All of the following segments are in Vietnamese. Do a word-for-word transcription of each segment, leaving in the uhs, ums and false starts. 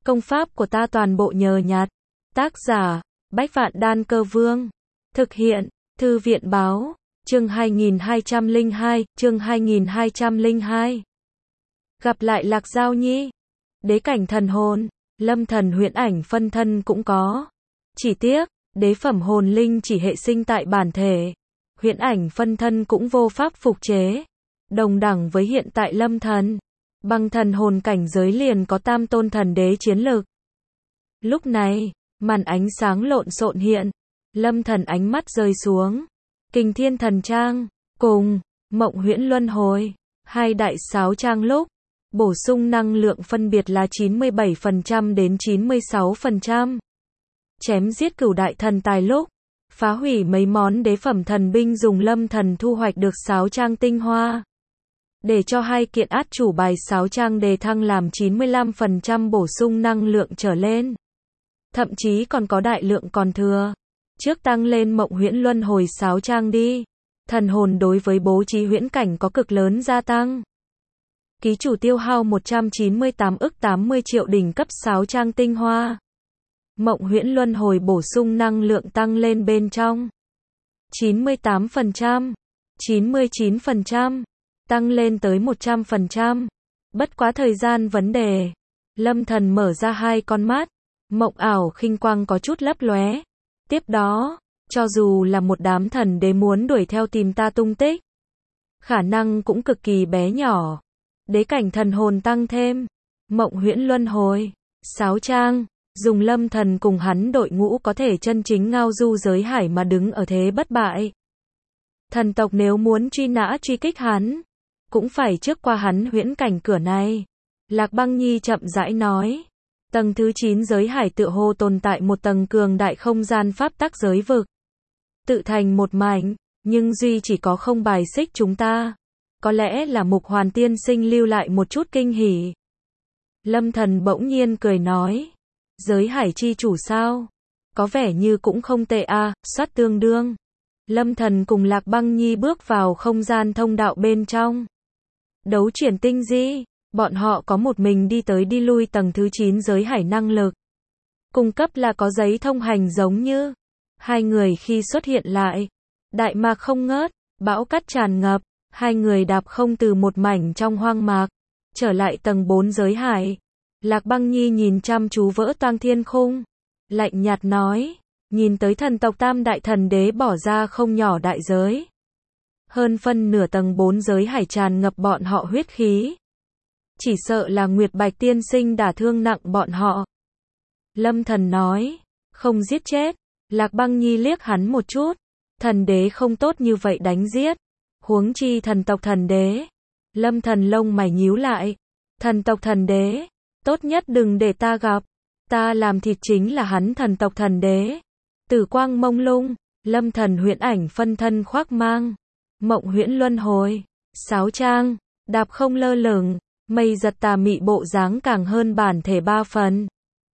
Công pháp của ta toàn bộ nhờ nhặt. Tác giả, Bách Vạn Đan Cơ Vương. Thực hiện, Thư viện Báo. Chương hai nghìn hai trăm lẻ hai, chương hai nghìn hai trăm lẻ hai. Gặp lại Lạc Giao Nhi. Đế cảnh thần hồn, lâm thần huyễn ảnh phân thân cũng có. Chỉ tiếc, đế phẩm hồn linh chỉ hệ sinh tại bản thể. Huyễn ảnh phân thân cũng vô pháp phục chế. Đồng đẳng với hiện tại lâm thần. Bằng thần hồn cảnh giới liền có tam tôn thần đế chiến lực. Lúc này, màn ánh sáng lộn xộn hiện. Lâm thần ánh mắt rơi xuống. Kình Thiên Thần Trang, cùng, Mộng Huyễn Luân Hồi. Hai đại sáo trang lúc. Bổ sung năng lượng phân biệt là chín mươi bảy phần trăm đến chín mươi sáu phần trăm. Chém giết cửu đại thần tài lúc. Phá hủy mấy món đế phẩm thần binh dùng lâm thần thu hoạch được sáo trang tinh hoa. Để cho hai kiện át chủ bài sáo trang đề thăng làm chín mươi lăm phần trăm bổ sung năng lượng trở lên. Thậm chí còn có đại lượng còn thừa. Trước tăng lên Mộng Huyễn Luân Hồi sáo trang đi. Thần hồn đối với bố trí huyễn cảnh có cực lớn gia tăng. Ký chủ tiêu hao một trăm chín mươi tám ức tám mươi triệu đỉnh cấp sáo trang tinh hoa. Mộng Huyễn Luân Hồi bổ sung năng lượng tăng lên bên trong. chín mươi tám phần trăm, chín mươi chín phần trăm, tăng lên tới một trăm phần trăm. Bất quá thời gian vấn đề. Lâm thần mở ra hai con mắt. Mộng ảo khinh quang có chút lấp lóe. Tiếp đó, cho dù là một đám thần đế muốn đuổi theo tìm ta tung tích, khả năng cũng cực kỳ bé nhỏ. Đế cảnh thần hồn tăng thêm. Mộng Huyễn Luân Hồi, sáo trang, dùng lâm thần cùng hắn đội ngũ có thể chân chính ngao du giới hải mà đứng ở thế bất bại. Thần tộc nếu muốn truy nã truy kích hắn, cũng phải trước qua hắn huyễn cảnh cửa này. Lạc Băng Nhi chậm rãi nói. Tầng thứ chín giới hải tựa hồ tồn tại một tầng cường đại không gian pháp tắc giới vực. Tự thành một mảnh, nhưng duy chỉ có không bài xích chúng ta. Có lẽ là Mục Hoàn tiên sinh lưu lại một chút kinh hỉ. Lâm thần bỗng nhiên cười nói. Giới hải chi chủ sao? Có vẻ như cũng không tệ a, soát tương đương. Lâm thần cùng Lạc Băng Nhi bước vào không gian thông đạo bên trong. Đấu chuyển tinh di. Bọn họ có một mình đi tới đi lui tầng thứ chín giới hải năng lực. Cung cấp là có giấy thông hành giống như. Hai người khi xuất hiện lại. Đại mạc không ngớt, bão cát tràn ngập. Hai người đạp không từ một mảnh trong hoang mạc. Trở lại tầng bốn giới hải. Lạc Băng Nhi nhìn chăm chú vỡ toang thiên khung. Lạnh nhạt nói. Nhìn tới thần tộc tam đại thần đế bỏ ra không nhỏ đại giới. Hơn phân nửa tầng bốn giới hải tràn ngập bọn họ huyết khí. Chỉ sợ là Nguyệt Bạch tiên sinh đả thương nặng bọn họ. Lâm thần nói. Không giết chết. Lạc Băng Nhi liếc hắn một chút. Thần đế không tốt như vậy đánh giết. Huống chi thần tộc thần đế. Lâm thần lông mày nhíu lại. Thần tộc thần đế. Tốt nhất đừng để ta gặp. Ta làm thịt chính là hắn thần tộc thần đế. Tử quang mông lung. Lâm thần huyễn ảnh phân thân khoác mang. Mộng Huyễn Luân Hồi. Sáo trang. Đạp không lơ lửng. Mây giật tà mị bộ dáng càng hơn bản thể ba phần.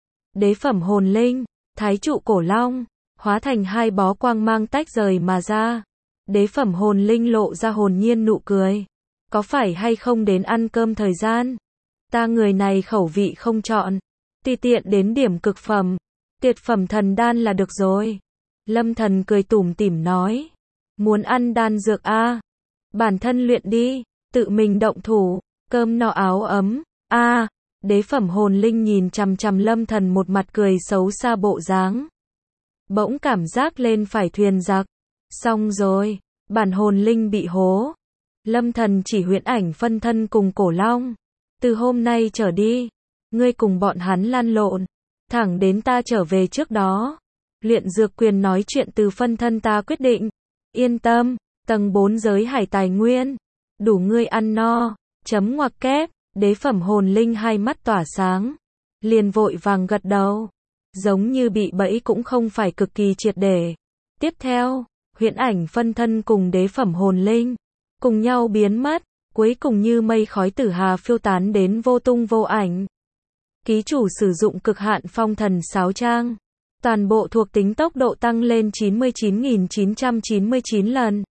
Đế phẩm hồn linh. Thái trụ cổ long. Hóa thành hai bó quang mang tách rời mà ra. Đế phẩm hồn linh lộ ra hồn nhiên nụ cười. Có phải hay không đến ăn cơm thời gian? Ta người này khẩu vị không chọn. Tùy tiện đến điểm cực phẩm. Tiệt phẩm thần đan là được rồi. Lâm thần cười tủm tỉm nói. Muốn ăn đan dược a à? Bản thân luyện đi. Tự mình động thủ. Cơm no áo ấm. A à, đế phẩm hồn linh nhìn chằm chằm lâm thần một mặt cười xấu xa bộ dáng. Bỗng cảm giác lên phải thuyền giặc. Xong rồi. Bản hồn linh bị hố. Lâm thần chỉ huyễn ảnh phân thân cùng cổ long. Từ hôm nay trở đi. Ngươi cùng bọn hắn lăn lộn. Thẳng đến ta trở về trước đó. Luyện dược quyền nói chuyện từ phân thân ta quyết định. Yên tâm. Tầng bốn giới hải tài nguyên. Đủ ngươi ăn no. Chấm ngoặc kép. Đế phẩm hồn linh hai mắt tỏa sáng. Liền vội vàng gật đầu. Giống như bị bẫy cũng không phải cực kỳ triệt để. Tiếp theo. Huyễn ảnh phân thân cùng đế phẩm hồn linh. Cùng nhau biến mất. Cuối cùng như mây khói tử hà phiêu tán đến vô tung vô ảnh. Ký chủ sử dụng cực hạn phong thần sáo trang. Toàn bộ thuộc tính tốc độ tăng lên chín mươi chín nghìn chín trăm chín mươi chín lần.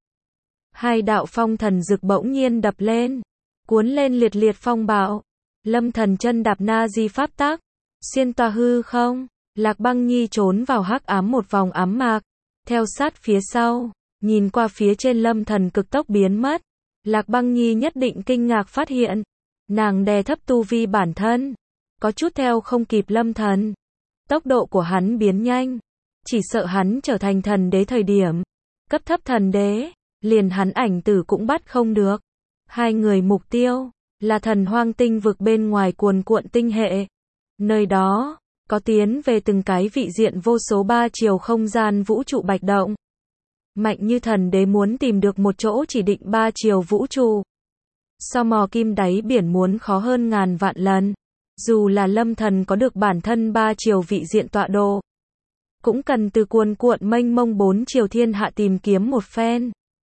Hai đạo phong thần rực bỗng nhiên đập lên. Cuốn lên liệt liệt phong bạo. Lâm thần chân đạp na di pháp tắc. Xuyên toa hư không, Lạc Băng Nhi trốn vào hắc ám một vòng ám mạc, theo sát phía sau, nhìn qua phía trên Lâm Thần cực tốc biến mất. Lạc Băng Nhi nhất định kinh ngạc phát hiện, nàng đè thấp tu vi bản thân, có chút theo không kịp Lâm Thần. Tốc độ của hắn biến nhanh, chỉ sợ hắn trở thành thần đế thời điểm, cấp thấp thần đế, liền hắn ảnh tử cũng bắt không được. Hai người mục tiêu là thần hoang tinh vực bên ngoài cuồn cuộn tinh hệ. Nơi đó có tiến về từng cái vị diện vô số ba chiều không gian vũ trụ bạch động. Mạnh như thần đế muốn tìm được một chỗ chỉ định ba chiều vũ trụ, so mò kim đáy biển muốn khó hơn ngàn vạn lần. Dù là Lâm Thần có được bản thân ba chiều vị diện tọa độ, cũng cần từ cuồn cuộn mênh mông bốn chiều thiên hạ tìm kiếm một phen.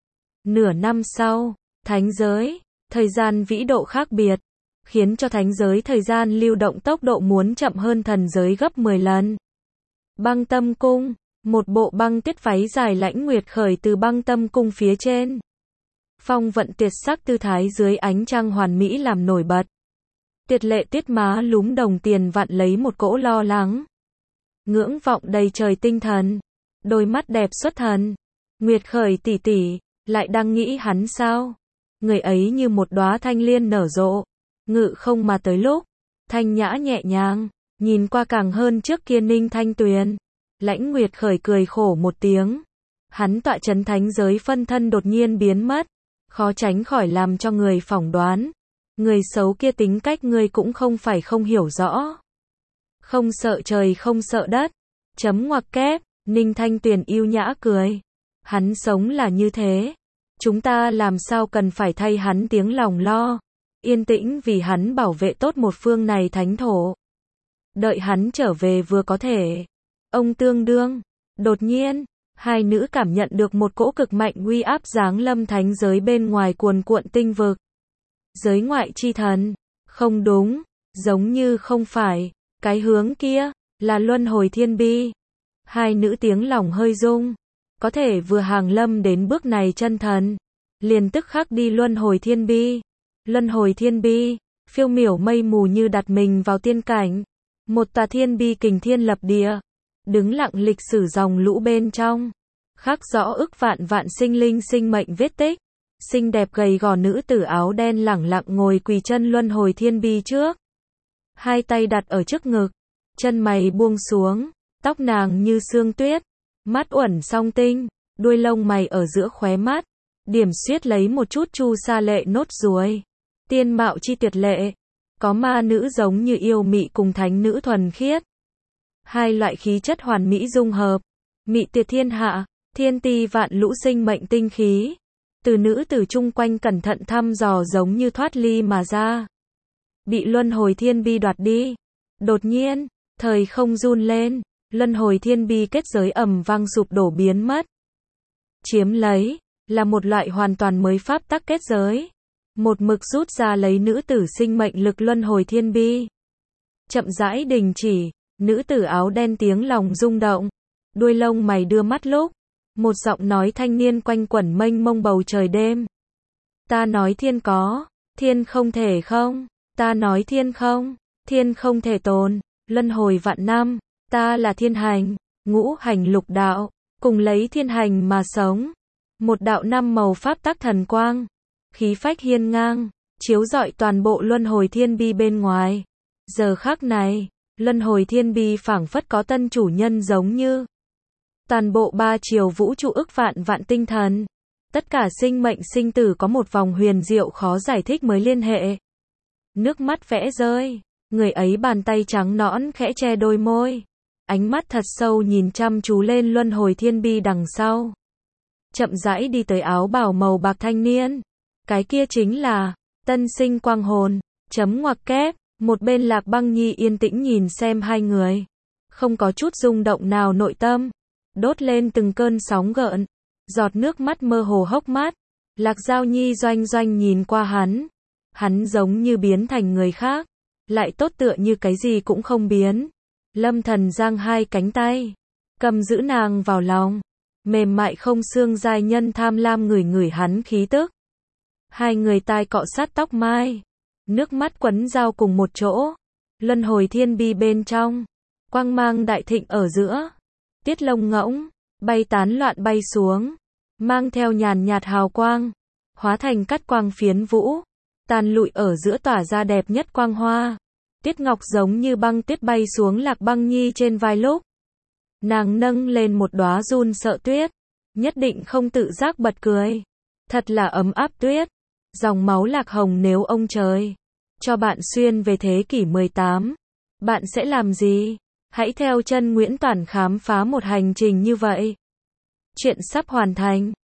Nửa năm sau, thánh giới, thời gian vĩ độ khác biệt, khiến cho thánh giới thời gian lưu động tốc độ muốn chậm hơn thần giới gấp mười lần. Băng Tâm Cung, một bộ băng tuyết váy dài lãnh nguyệt khởi từ Băng Tâm Cung phía trên. Phong vận tuyệt sắc tư thái dưới ánh trăng hoàn mỹ làm nổi bật. Tuyệt lệ tuyết má lúm đồng tiền vặn lấy một cỗ lo lắng. Ngưỡng vọng đầy trời tinh thần, đôi mắt đẹp xuất thần. Nguyệt khởi tỷ tỷ, lại đang nghĩ hắn sao? Người ấy như một đóa thanh liên nở rộ, ngự không mà tới lúc, thanh nhã nhẹ nhàng, nhìn qua càng hơn trước kia Ninh Thanh Tuyền. Lãnh Nguyệt khởi cười khổ một tiếng. Hắn tọa chấn thánh giới phân thân đột nhiên biến mất, khó tránh khỏi làm cho người phỏng đoán. Người xấu kia tính cách ngươi cũng không phải không hiểu rõ. Không sợ trời không sợ đất. Chấm ngoặc kép, Ninh Thanh Tuyền yêu nhã cười. Hắn sống là như thế. Chúng ta làm sao cần phải thay hắn tiếng lòng lo. Yên tĩnh vì hắn bảo vệ tốt một phương này thánh thổ. Đợi hắn trở về vừa có thể. Ông tương đương. Đột nhiên, hai nữ cảm nhận được một cỗ cực mạnh uy áp giáng lâm thánh giới bên ngoài cuồn cuộn tinh vực. Giới ngoại chi thần. Không đúng, giống như không phải. Cái hướng kia, là luân hồi thiên bi. Hai nữ tiếng lòng hơi rung. Có thể vừa hàng lâm đến bước này chân thần, liền tức khắc đi luân hồi thiên bi. Luân hồi thiên bi, phiêu miểu mây mù như đặt mình vào tiên cảnh. Một tòa thiên bi kình thiên lập địa, đứng lặng lịch sử dòng lũ bên trong, khắc rõ ức vạn vạn sinh linh sinh mệnh vết tích. Xinh đẹp gầy gò nữ tử áo đen lẳng lặng ngồi quỳ chân luân hồi thiên bi trước. Hai tay đặt ở trước ngực, chân mày buông xuống, tóc nàng như sương tuyết, mắt uẩn song tinh, đuôi lông mày ở giữa khóe mắt, điểm xuyết lấy một chút chu sa lệ nốt ruồi. Tiên mạo chi tuyệt lệ, có ma nữ giống như yêu mị cùng thánh nữ thuần khiết. Hai loại khí chất hoàn mỹ dung hợp, mị tuyệt thiên hạ, thiên ti vạn lũ sinh mệnh tinh khí. Từ nữ tử chung quanh cẩn thận thăm dò giống như thoát ly mà ra. Bị luân hồi thiên bi đoạt đi. Đột nhiên, thời không run lên, luân hồi thiên bi kết giới ầm vang sụp đổ biến mất. Chiếm lấy, là một loại hoàn toàn mới pháp tắc kết giới. Một mực rút ra lấy nữ tử sinh mệnh lực luân hồi thiên bi. Chậm rãi đình chỉ, nữ tử áo đen tiếng lòng rung động. Đuôi lông mày đưa mắt lúc. Một giọng nói thanh niên quanh quẩn mênh mông bầu trời đêm. Ta nói thiên có, thiên không thể không. Ta nói thiên không, thiên không thể tồn. Luân hồi vạn năm, ta là thiên hành, ngũ hành lục đạo, cùng lấy thiên hành mà sống. Một đạo năm màu pháp tắc thần quang, khí phách hiên ngang, chiếu rọi toàn bộ luân hồi thiên bi bên ngoài. Giờ khắc này, luân hồi thiên bi phảng phất có tân chủ nhân giống như toàn bộ ba chiều vũ trụ ức vạn vạn tinh thần. Tất cả sinh mệnh sinh tử có một vòng huyền diệu khó giải thích mới liên hệ. Nước mắt vẽ rơi, người ấy bàn tay trắng nõn khẽ che đôi môi. Ánh mắt thật sâu nhìn chăm chú lên luân hồi thiên bi đằng sau. Chậm rãi đi tới áo bào màu bạc thanh niên. Cái kia chính là tân sinh quang hồn. Chấm ngoặc kép, một bên Lạc Băng Nhi yên tĩnh nhìn xem hai người. Không có chút rung động nào nội tâm. Đốt lên từng cơn sóng gợn. Giọt nước mắt mơ hồ hốc mắt. Lạc Giao Nhi doanh doanh nhìn qua hắn. Hắn giống như biến thành người khác. Lại tốt tựa như cái gì cũng không biến. Lâm Thần giang hai cánh tay. Cầm giữ nàng vào lòng. Mềm mại không xương giai nhân tham lam ngửi ngửi hắn khí tức. Hai người tai cọ sát tóc mai. Nước mắt quấn dao cùng một chỗ. luân hồi thiên bi bên trong, quang mang đại thịnh ở giữa, tiết lông ngỗng, bay tán loạn bay xuống, mang theo nhàn nhạt hào quang, hóa thành cắt quang phiến vũ, tàn lụi ở giữa tỏa ra đẹp nhất quang hoa. Tiết Ngọc giống như băng tuyết bay xuống Lạc Băng Nhi trên vai lúc. Nàng nâng lên một đóa run sợ tuyết, nhất định không tự giác bật cười. Thật là ấm áp tuyết, dòng máu lạc hồng nếu ông trời cho bạn xuyên về thế kỷ mười tám, bạn sẽ làm gì? Hãy theo chân Nguyễn Toản khám phá một hành trình như vậy. Chuyện sắp hoàn thành.